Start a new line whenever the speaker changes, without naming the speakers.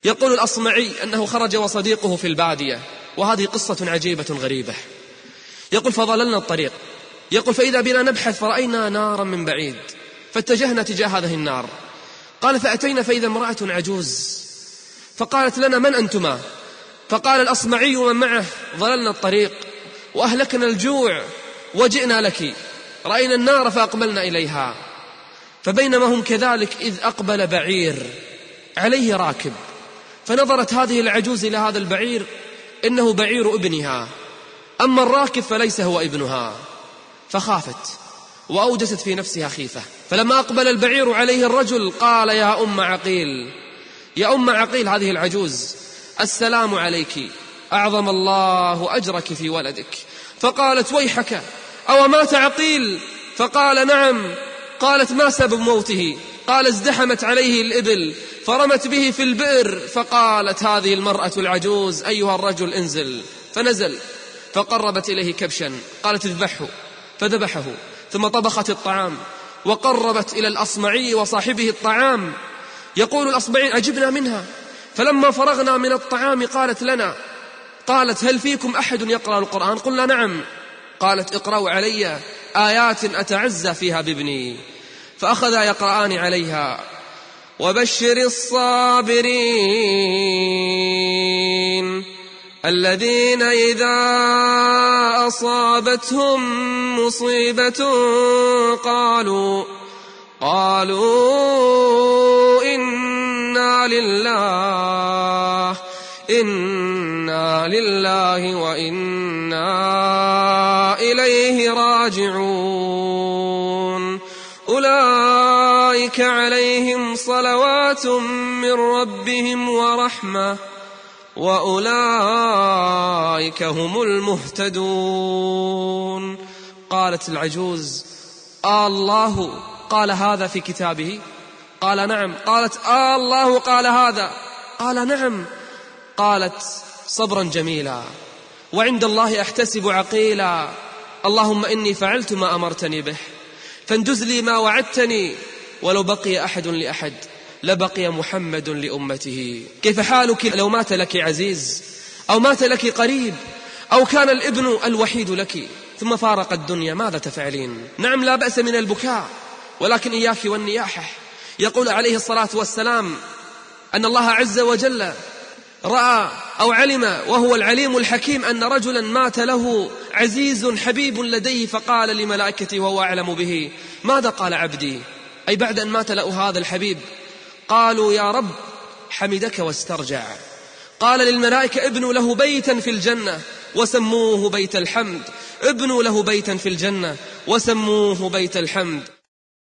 يقول الأصمعي أنه خرج وصديقه في البادية، وهذه قصة عجيبة غريبة. يقول فضللنا الطريق، يقول فإذا بنا نبحث فرأينا نارا من بعيد، فاتجهنا تجاه هذه النار. قال فأتينا فإذا امرأة عجوز، فقالت لنا من أنتما؟ فقال الأصمعي ومن معه ضللنا الطريق وأهلكنا الجوع وجئنا لك، رأينا النار فأقبلنا إليها. فبينما هم كذلك إذ أقبل بعير عليه راكب، فنظرت هذه العجوز إلى هذا البعير إنه بعير ابنها، أما الراكب فليس هو ابنها، فخافت وأوجست في نفسها خيفة. فلما أقبل البعير عليه الرجل قال يا أم عقيل، يا أم عقيل هذه العجوز، السلام عليك، أعظم الله أجرك في ولدك. فقالت ويحك أو مات عقيل؟ فقال نعم. قالت ما سبب موته؟ قال ازدحمت عليه الإبل فرمت به في البئر. فقالت هذه المرأة العجوز أيها الرجل انزل، فنزل فقربت إليه كبشا، قالت اذبحه، فذبحه، ثم طبخت الطعام وقربت إلى الأصمعي وصاحبه الطعام. يقول الأصمعي عجبنا منها، فلما فرغنا من الطعام قالت لنا، قالت هل فيكم أحد يقرأ القرآن؟ قلنا نعم. قالت اقرأوا علي آيات أتعزى فيها بابني. فأخذا يقرآن عليها وبشر الصابرين الذين إذا أصابتهم مصيبة قالوا إنا لله وإنا إليه راجعون. أولئك عليهم صلوات من ربهم ورحمة وأولئك هم المهتدون. قالت العجوز الله قال هذا في كتابه؟ قال نعم. قالت الله قال هذا؟ قال نعم. قالت صبرا جميلا، وعند الله أحتسب عقيلا، اللهم إني فعلت ما أمرتني به فانجز لي ما وعدتني، ولو بقي أحد لأحد لبقي محمد لأمته. كيف حالك لو مات لك عزيز أو مات لك قريب أو كان الابن الوحيد لك ثم فارق الدنيا، ماذا تفعلين؟ نعم لا بأس من البكاء، ولكن إياك والنياحة. يقول عليه الصلاة والسلام أن الله عز وجل رأى أو علم وهو العليم الحكيم أن رجلا مات له عزيز حبيب لديه، فقال لملائكته وهو أعلم به ماذا قال عبدي؟ أي بعد أن مات له هذا الحبيب قالوا يا رب حمدك واسترجع. قال للملائكة ابنوا له بيتا في الجنة وسموه بيت الحمد، ابنوا له بيتا في الجنة وسموه بيت الحمد.